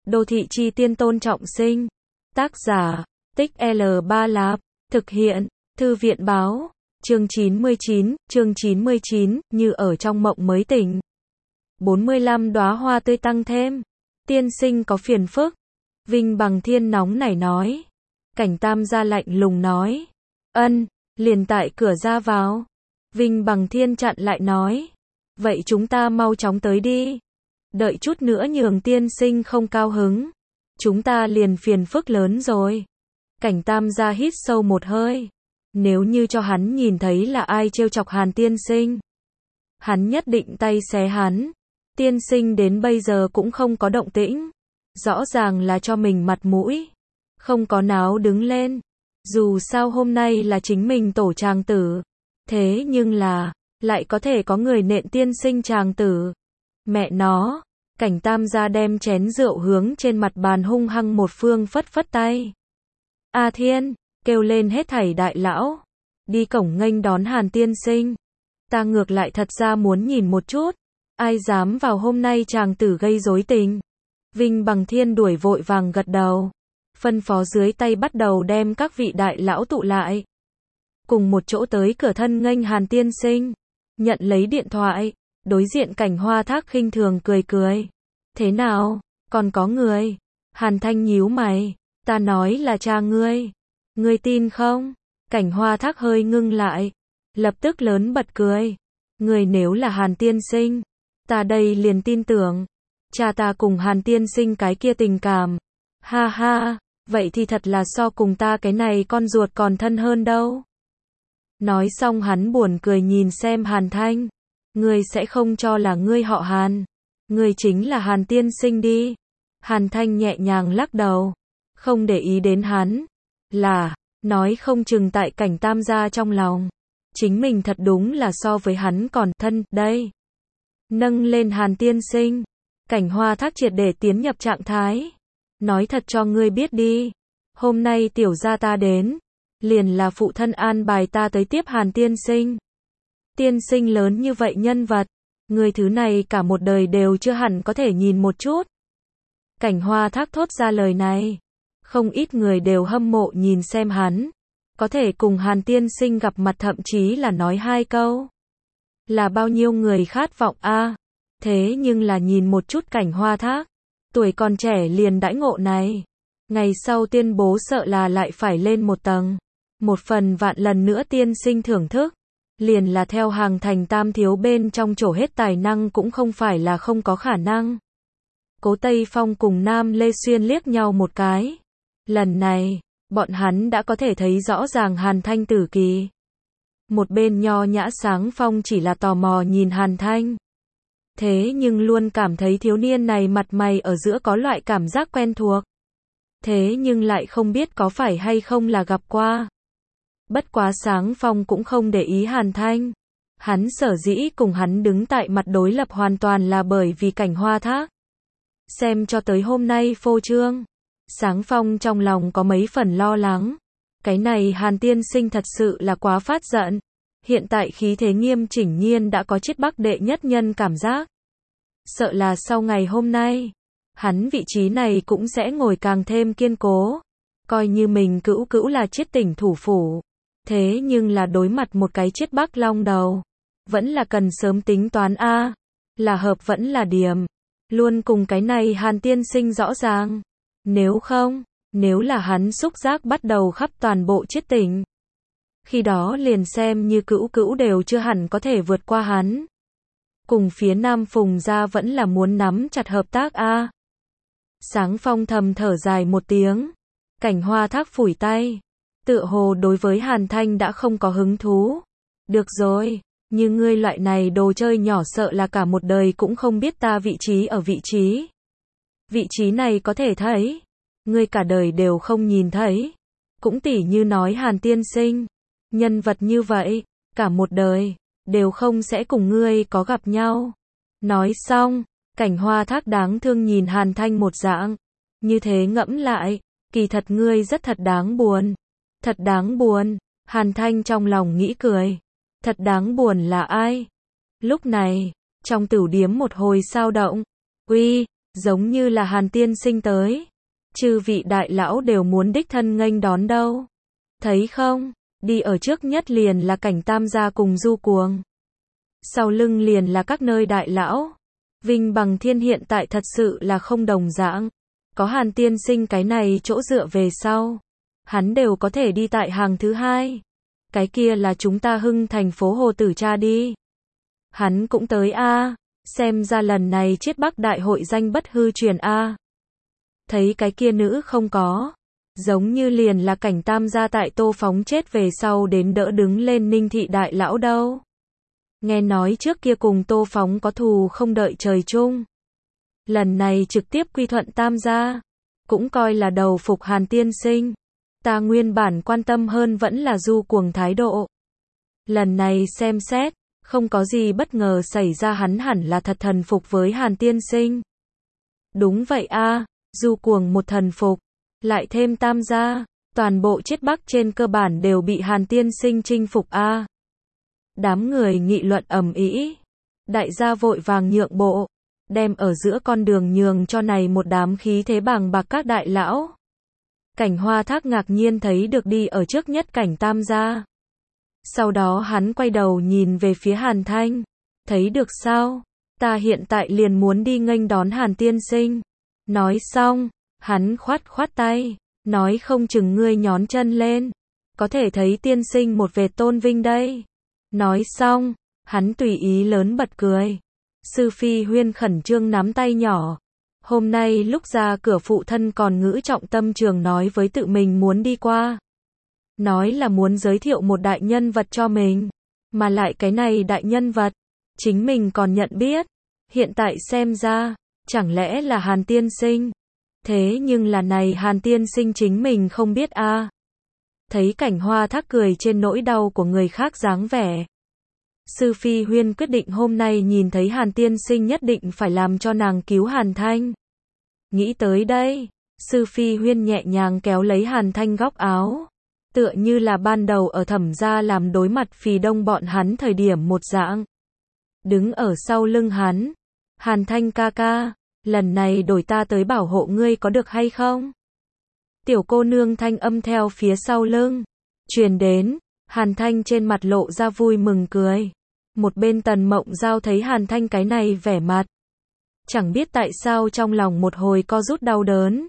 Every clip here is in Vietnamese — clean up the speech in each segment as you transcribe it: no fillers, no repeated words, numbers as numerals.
Đô thị chi tiên Tôn Trọng Sinh. Tác giả, Tích L3 Lạp. Thực hiện, Thư viện báo. Chương 99, như ở trong mộng mới tỉnh. 45 đóa hoa tươi tăng thêm. Tiên sinh có phiền phức. Vinh Bằng Thiên nóng nảy nói. Cảnh Tam gia lạnh lùng nói. Ân, liền tại cửa ra vào. Vinh Bằng Thiên chặn lại nói. Vậy chúng ta mau chóng tới đi. Đợi chút nữa nhường tiên sinh không cao hứng. Chúng ta liền phiền phức lớn rồi. Cảnh Tam gia hít sâu một hơi. Nếu như cho hắn nhìn thấy là ai trêu chọc Hàn tiên sinh, hắn nhất định tay xé hắn. Tiên sinh đến bây giờ cũng không có động tĩnh. Rõ ràng là cho mình mặt mũi. Không có náo đứng lên. Dù sao hôm nay là chính mình tổ tràng tử. Thế nhưng là, lại có thể có người nện tiên sinh tràng tử. Mẹ nó, Cảnh Tam gia đem chén rượu hướng trên mặt bàn hung hăng một phương phất phất tay. A Thiên, kêu lên hết thảy đại lão. Đi cổng nghênh đón Hàn tiên sinh. Ta ngược lại thật ra muốn nhìn một chút. Ai dám vào hôm nay chàng tử gây rối tình. Vinh Bằng Thiên đuổi vội vàng gật đầu. Phân phó dưới tay bắt đầu đem các vị đại lão tụ lại. Cùng một chỗ tới cửa thân nghênh Hàn tiên sinh. Nhận lấy điện thoại. Đối diện Cảnh Hoa Thác khinh thường cười cười. Thế nào, còn có người? Hàn Thanh nhíu mày. Ta nói là cha ngươi. Ngươi tin không? Cảnh Hoa Thác hơi ngưng lại. Lập tức lớn bật cười. Ngươi nếu là Hàn tiên sinh, ta đây liền tin tưởng. Cha ta cùng Hàn tiên sinh cái kia tình cảm. Ha ha, vậy thì thật là so cùng ta cái này con ruột còn thân hơn đâu. Nói xong hắn buồn cười nhìn xem Hàn Thanh. Ngươi sẽ không cho là ngươi họ Hàn. Ngươi chính là Hàn tiên sinh đi. Hàn Thanh nhẹ nhàng lắc đầu. Không để ý đến hắn. Là, nói không chừng tại Cảnh Tam gia trong lòng. Chính mình thật đúng là so với hắn còn thân, đây. Nâng lên Hàn tiên sinh. Cảnh Hoa Thác triệt để tiến nhập trạng thái. Nói thật cho ngươi biết đi. Hôm nay tiểu gia ta đến. Liền là phụ thân an bài ta tới tiếp Hàn tiên sinh. Tiên sinh lớn như vậy nhân vật. Người thứ này cả một đời đều chưa hẳn có thể nhìn một chút. Cảnh Hoa Thác thốt ra lời này. Không ít người đều hâm mộ nhìn xem hắn. Có thể cùng Hàn tiên sinh gặp mặt thậm chí là nói hai câu. Là bao nhiêu người khát vọng a. Thế nhưng là nhìn một chút Cảnh Hoa Thác. Tuổi còn trẻ liền đãi ngộ này. Ngày sau tuyên bố sợ là lại phải lên một tầng. Một phần vạn lần nữa tiên sinh thưởng thức. Liền là theo hàng thành tam thiếu bên trong trổ hết tài năng cũng không phải là không có khả năng. Cố Tây Phong cùng Nam Lê Xuyên liếc nhau một cái. Lần này, bọn hắn đã có thể thấy rõ ràng Hàn Thanh tử kỳ. Một bên nho nhã Sáng Phong chỉ là tò mò nhìn Hàn Thanh. Thế nhưng luôn cảm thấy thiếu niên này mặt mày ở giữa có loại cảm giác quen thuộc. Thế nhưng lại không biết có phải hay không là gặp qua. Bất quá Sáng Phong cũng không để ý Hàn Thanh. Hắn sở dĩ cùng hắn đứng tại mặt đối lập hoàn toàn là bởi vì Cảnh Hoa Thác. Xem cho tới hôm nay phô trương. Sáng Phong trong lòng có mấy phần lo lắng. Cái này Hàn tiên sinh thật sự là quá phát giận. Hiện tại khí thế nghiêm chỉnh nhiên đã có chiết bắc đệ nhất nhân cảm giác. Sợ là sau ngày hôm nay, hắn vị trí này cũng sẽ ngồi càng thêm kiên cố. Coi như mình cữu là chiết tỉnh thủ phủ. Thế nhưng là đối mặt một cái chiết bắc long đầu. Vẫn là cần sớm tính toán a. Là hợp vẫn là điểm. Luôn cùng cái này Hàn tiên sinh rõ ràng. Nếu không, nếu là hắn xúc giác bắt đầu khắp toàn bộ chiết tỉnh. Khi đó liền xem như cữu đều chưa hẳn có thể vượt qua hắn. Cùng phía Nam Phùng gia vẫn là muốn nắm chặt hợp tác a. Sáng Phong thầm thở dài một tiếng. Cảnh Hoa Thác phủi tay. Tựa hồ đối với Hàn Thanh đã không có hứng thú. Được rồi, như ngươi loại này đồ chơi nhỏ sợ là cả một đời cũng không biết ta vị trí ở vị trí. Vị trí này có thể thấy. Ngươi cả đời đều không nhìn thấy. Cũng tỉ như nói Hàn tiên sinh. Nhân vật như vậy, cả một đời, đều không sẽ cùng ngươi có gặp nhau. Nói xong, Cảnh Hoa Thác đáng thương nhìn Hàn Thanh một dạng. Như thế ngẫm lại, kỳ thật ngươi rất thật đáng buồn. Thật đáng buồn, Hàn Thanh trong lòng nghĩ cười. Thật đáng buồn là ai? Lúc này, trong tửu điếm một hồi sao động. Uy, Giống như là Hàn tiên sinh tới. Chư vị đại lão đều muốn đích thân nghênh đón đâu. Thấy không, đi ở trước nhất liền là Cảnh Tam gia cùng Du Cuồng. Sau lưng liền là các nơi đại lão. Vinh Bằng Thiên hiện tại thật sự là không đồng dạng. Có Hàn tiên sinh cái này chỗ dựa về sau. Hắn đều có thể đi tại hàng thứ hai. Cái kia là chúng ta Hưng thành phố Hồ Tử Cha đi. Hắn cũng tới a, xem ra lần này Chiết Bắc đại hội danh bất hư truyền a. Thấy cái kia nữ không có, giống như liền là Cảnh Tam gia tại Tô Phóng chết về sau đến đỡ đứng lên Ninh thị đại lão đâu. Nghe nói trước kia cùng Tô Phóng có thù không đợi trời chung. Lần này trực tiếp quy thuận Tam gia, cũng coi là đầu phục Hàn tiên sinh. Ta nguyên bản quan tâm hơn vẫn là Du Cuồng thái độ. Lần này xem xét, không có gì bất ngờ xảy ra, hắn hẳn là thật thần phục với Hàn tiên sinh. Đúng vậy a, Du Cuồng một thần phục, lại thêm Tam gia, toàn bộ Chiết Bắc trên cơ bản đều bị Hàn tiên sinh chinh phục a. Đám người nghị luận ầm ĩ, đại gia vội vàng nhượng bộ, đem ở giữa con đường nhường cho này một đám khí thế bàng bạc các đại lão. Cảnh Hoa Thác ngạc nhiên thấy được đi ở trước nhất Cảnh Tam gia. Sau đó hắn quay đầu nhìn về phía Hàn Thanh. Thấy được sao? Ta hiện tại liền muốn đi nghênh đón Hàn tiên sinh. Nói xong, hắn khoát khoát tay. Nói không chừng ngươi nhón chân lên. Có thể thấy tiên sinh một vệt tôn vinh đây. Nói xong, hắn tùy ý lớn bật cười. Sư Phi Huyên khẩn trương nắm tay nhỏ. Hôm nay lúc ra cửa phụ thân còn ngữ trọng tâm trường nói với tự mình muốn đi qua. Nói là muốn giới thiệu một đại nhân vật cho mình. Mà lại cái này đại nhân vật, chính mình còn nhận biết. Hiện tại xem ra, chẳng lẽ là Hàn tiên sinh. Thế nhưng là này Hàn tiên sinh chính mình không biết a. Thấy Cảnh Hoa Thác cười trên nỗi đau của người khác dáng vẻ. Sư Phi Huyên quyết định hôm nay nhìn thấy Hàn tiên sinh nhất định phải làm cho nàng cứu Hàn Thanh. Nghĩ tới đây, Sư Phi Huyên nhẹ nhàng kéo lấy Hàn Thanh góc áo. Tựa như là ban đầu ở Thẩm gia làm đối mặt Phì Đông bọn hắn thời điểm một dạng. Đứng ở sau lưng hắn. Hàn Thanh ca ca, lần này đổi ta tới bảo hộ ngươi có được hay không? Tiểu cô nương thanh âm theo phía sau lưng. Truyền đến, Hàn Thanh trên mặt lộ ra vui mừng cười. Một bên Tần Mộng Giao thấy Hàn Thanh cái này vẻ mặt. Chẳng biết tại sao trong lòng một hồi co rút đau đớn.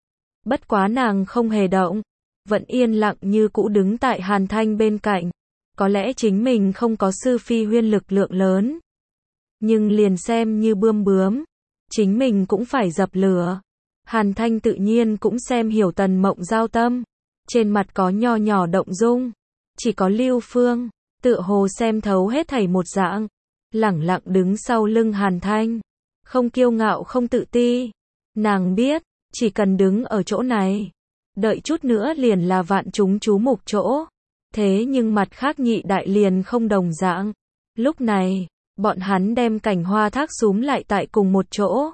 Bất quá nàng không hề động. Vẫn yên lặng như cũ đứng tại Hàn Thanh bên cạnh. Có lẽ chính mình không có Sư Phi Huyên lực lượng lớn. Nhưng liền xem như bươm bướm. Chính mình cũng phải dập lửa. Hàn Thanh tự nhiên cũng xem hiểu Tần Mộng Giao tâm. Trên mặt có nho nhỏ động dung. Chỉ có Lưu Phương, tựa hồ xem thấu hết thảy một dạng. Lẳng lặng đứng sau lưng Hàn Thanh. Không kiêu ngạo không tự ti. Nàng biết, chỉ cần đứng ở chỗ này. Đợi chút nữa liền là vạn chúng chú mục chỗ. Thế nhưng mặt khác nhị đại liền không đồng dạng. Lúc này, bọn hắn đem Cảnh Hoa Thác xúm lại tại cùng một chỗ.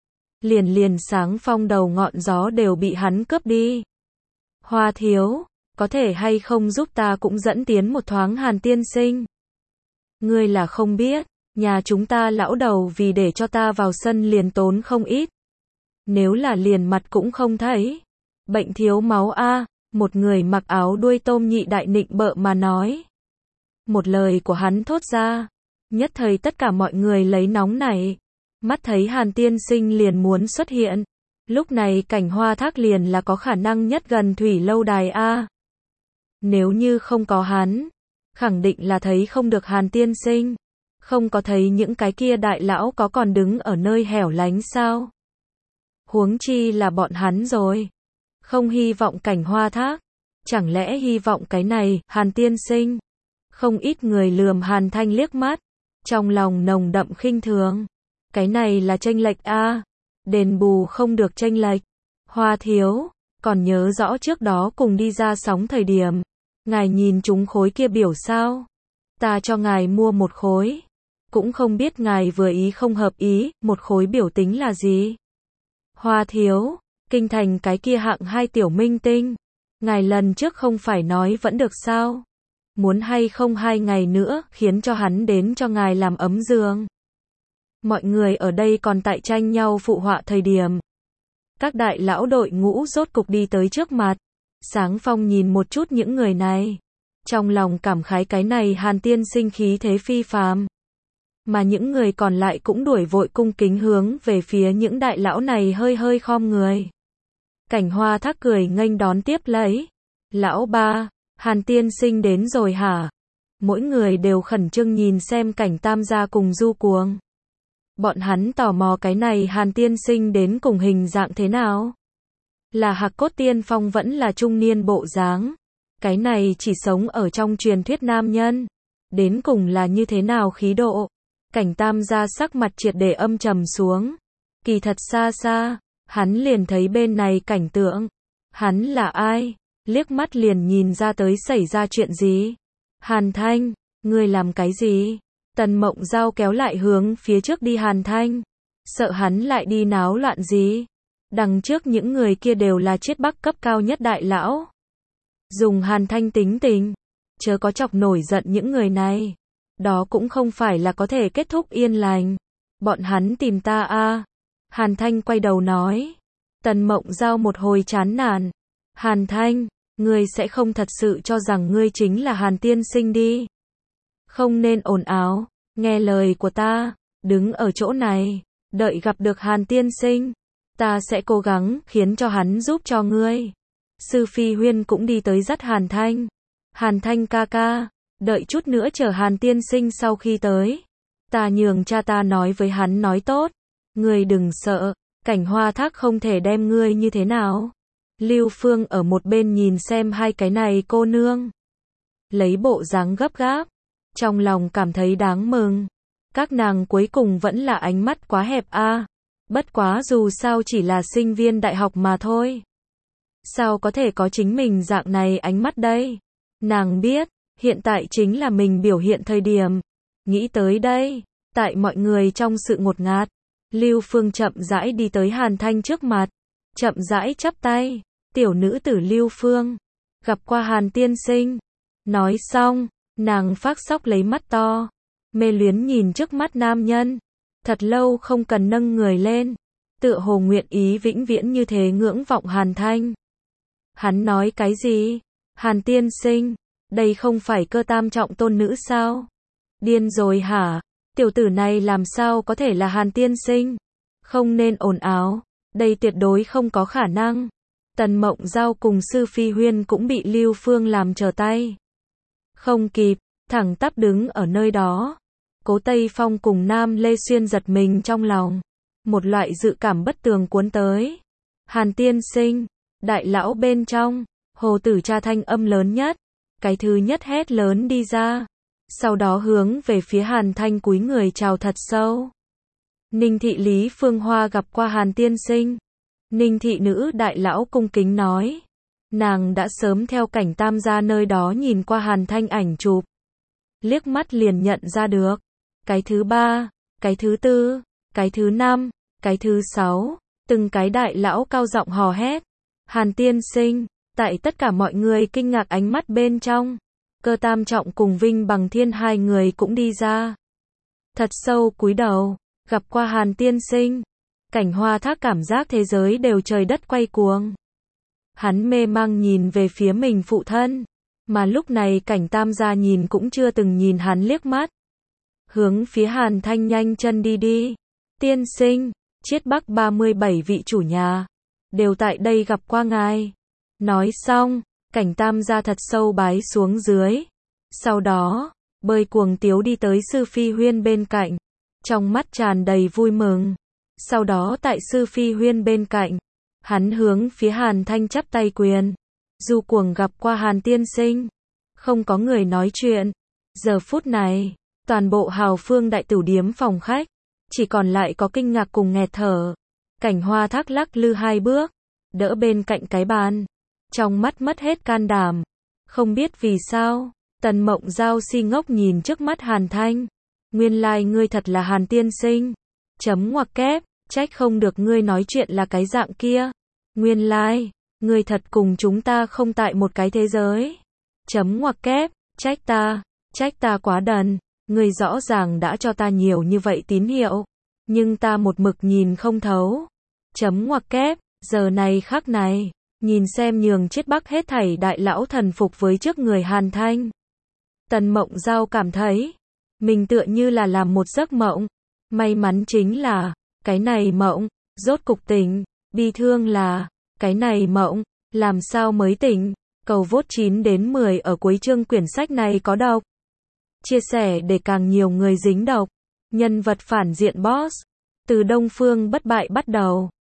Liền sáng phong đầu ngọn gió đều bị hắn cướp đi. Hoa thiếu, có thể hay không giúp ta cũng dẫn tiến một thoáng Hàn tiên sinh? Ngươi là không biết, nhà chúng ta lão đầu vì để cho ta vào sân liền tốn không ít. Nếu là liền mặt cũng không thấy. Bệnh thiếu máu a, một người mặc áo đuôi tôm nhị đại nịnh bợ mà nói. Một lời của hắn thốt ra, nhất thời tất cả mọi người lấy nóng nảy. Mắt thấy Hàn tiên sinh liền muốn xuất hiện. Lúc này Cảnh Hoa Thác liền là có khả năng nhất gần thủy lâu đài a. Nếu như không có hắn, khẳng định là thấy không được Hàn tiên sinh. Không có thấy những cái kia đại lão có còn đứng ở nơi hẻo lánh sao? Huống chi là bọn hắn rồi. Không hy vọng Cảnh Hoa Thác. Chẳng lẽ hy vọng cái này, Hàn tiên sinh? Không ít người lườm Hàn Thanh liếc mắt. Trong lòng nồng đậm khinh thường. Cái này là chênh lệch a. Đền bù không được chênh lệch. Hoa thiếu, còn nhớ rõ trước đó cùng đi ra sóng thời điểm. Ngài nhìn chúng khối kia biểu sao? Ta cho ngài mua một khối. Cũng không biết ngài vừa ý không hợp ý, một khối biểu tính là gì? Hoa thiếu, kinh thành cái kia hạng 2 tiểu minh tinh. Ngài lần trước không phải nói vẫn được sao? Muốn hay không 2 ngày nữa, khiến cho hắn đến cho ngài làm ấm giường. Mọi người ở đây còn tại tranh nhau phụ họa thời điểm. Các đại lão đội ngũ rốt cục đi tới trước mặt. Sáng Phong nhìn một chút những người này. Trong lòng cảm khái cái này Hàn tiên sinh khí thế phi phàm. Mà những người còn lại cũng đuổi vội cung kính hướng về phía những đại lão này hơi hơi khom người. Cảnh Hoa Thác cười nghênh đón tiếp lấy. Lão ba, Hàn tiên sinh đến rồi hả? Mỗi người đều khẩn trương nhìn xem Cảnh Tam gia cùng Du Cuồng. Bọn hắn tò mò cái này Hàn tiên sinh đến cùng hình dạng thế nào? Là Hạc Cốt Tiên Phong vẫn là trung niên bộ dáng. Cái này chỉ sống ở trong truyền thuyết nam nhân. Đến cùng là như thế nào khí độ? Cảnh Tam gia sắc mặt triệt để âm trầm xuống. Kỳ thật xa xa, hắn liền thấy bên này cảnh tượng. Hắn là ai? Liếc mắt liền nhìn ra tới xảy ra chuyện gì? Hàn Thanh, ngươi làm cái gì? Tần Mộng Giao kéo lại hướng phía trước đi Hàn Thanh. Sợ hắn lại đi náo loạn gì? Đằng trước những người kia đều là chiết bắc cấp cao nhất đại lão. Dùng Hàn Thanh tính tình, chớ có chọc nổi giận những người này. Đó cũng không phải là có thể kết thúc yên lành. Bọn hắn tìm ta a. Hàn Thanh quay đầu nói. Tần Mộng Giao một hồi chán nản. Hàn Thanh, ngươi sẽ không thật sự cho rằng ngươi chính là Hàn tiên sinh đi. Không nên ồn ào, nghe lời của ta, đứng ở chỗ này, đợi gặp được Hàn tiên sinh. Ta sẽ cố gắng khiến cho hắn giúp cho ngươi. Sư Phi Huyên cũng đi tới dắt Hàn Thanh. Hàn Thanh ca ca, đợi chút nữa chờ Hàn tiên sinh sau khi tới. Ta nhường cha ta nói với hắn nói tốt. Ngươi đừng sợ, Cảnh Hoa Thác không thể đem ngươi như thế nào. Lưu Phương ở một bên nhìn xem hai cái này cô nương. Lấy bộ dáng gấp gáp. Trong lòng cảm thấy đáng mừng. Các nàng cuối cùng vẫn là ánh mắt quá hẹp a. Bất quá dù sao chỉ là sinh viên đại học mà thôi. Sao có thể có chính mình dạng này ánh mắt đây? Nàng biết, hiện tại chính là mình biểu hiện thời điểm. Nghĩ tới đây, tại mọi người trong sự ngột ngạt, Lưu Phương chậm rãi đi tới Hàn Thanh trước mặt. Chậm rãi chắp tay. Tiểu nữ tử Lưu Phương. Gặp qua Hàn tiên sinh. Nói xong, nàng phác sóc lấy mắt to. Mê luyến nhìn trước mắt nam nhân. Thật lâu không cần nâng người lên. Tựa hồ nguyện ý vĩnh viễn như thế ngưỡng vọng Hàn Thanh. Hắn nói cái gì? Hàn tiên sinh, đây không phải Cơ Tam trọng tôn nữ sao? Điên rồi hả? Tiểu tử này làm sao có thể là Hàn tiên sinh? Không nên ồn ào, đây tuyệt đối không có khả năng. Tần Mộng Giao cùng Sư Phi Huyên cũng bị Lưu Phương làm trở tay. Không kịp, thẳng tắp đứng ở nơi đó. Cố Tây Phong cùng Nam Lê Xuyên giật mình trong lòng. Một loại dự cảm bất tường cuốn tới. Hàn tiên sinh, đại lão bên trong, Hồ Tử Cha thanh âm lớn nhất. Cái thứ nhất hét lớn đi ra. Sau đó hướng về phía Hàn Thanh cúi người chào thật sâu. Ninh thị Lý Phương Hoa gặp qua Hàn tiên sinh. Ninh thị nữ đại lão cung kính nói. Nàng đã sớm theo Cảnh Tam gia nơi đó nhìn qua Hàn Thanh ảnh chụp. Liếc mắt liền nhận ra được. Cái thứ ba, cái thứ tư, cái thứ năm, cái thứ sáu, từng cái đại lão cao giọng hò hét. Hàn tiên sinh, tại tất cả mọi người kinh ngạc ánh mắt bên trong. Cơ Tam trọng cùng Vinh Bằng Thiên hai người cũng đi ra. Thật sâu cúi đầu, gặp qua Hàn tiên sinh. Cảnh Hoa Thác cảm giác thế giới đều trời đất quay cuồng. Hắn mê mang nhìn về phía mình phụ thân. Mà lúc này Cảnh Tam gia nhìn cũng chưa từng nhìn hắn liếc mắt. Hướng phía Hàn Thanh nhanh chân đi đi. Tiên sinh, Chiết Bắc 37 vị chủ nhà. Đều tại đây gặp qua ngài. Nói xong, Cảnh Tam gia thật sâu bái xuống dưới. Sau đó, bơi cuồng tiếu đi tới Sư Phi Huyên bên cạnh. Trong mắt tràn đầy vui mừng. Sau đó tại Sư Phi Huyên bên cạnh, hắn hướng phía Hàn Thanh chắp tay quyền. Du Cuồng gặp qua Hàn tiên sinh. Không có người nói chuyện. Giờ phút này, toàn bộ Hào Phương Đại Tửu Điếm phòng khách, chỉ còn lại có kinh ngạc cùng nghẹt thở. Cảnh Hoa Thác lắc lư hai bước, đỡ bên cạnh cái bàn. Trong mắt mất hết can đảm. Không biết vì sao, Tần Mộng Giao si ngốc nhìn trước mắt Hàn Thanh. Nguyên lai ngươi thật là Hàn tiên sinh. Chấm ngoặc kép, trách không được ngươi nói chuyện là cái dạng kia. Nguyên lai, ngươi thật cùng chúng ta không tại một cái thế giới. Chấm ngoặc kép, trách ta quá đần. Ngươi rõ ràng đã cho ta nhiều như vậy tín hiệu. Nhưng ta một mực nhìn không thấu. Chấm ngoặc kép, giờ này khắc này, nhìn xem nhường chết Bắc hết thảy đại lão thần phục với trước người Hàn Thanh. Tần Mộng Giao cảm thấy, mình tựa như là làm một giấc mộng. May mắn chính là, cái này mộng, rốt cục tỉnh, bi thương là, cái này mộng, làm sao mới tỉnh. Cầu vote 9 đến 10 ở cuối chương quyển sách này có độc. Chia sẻ để càng nhiều người dính độc. Nhân vật phản diện boss. Từ Đông Phương bất bại bắt đầu.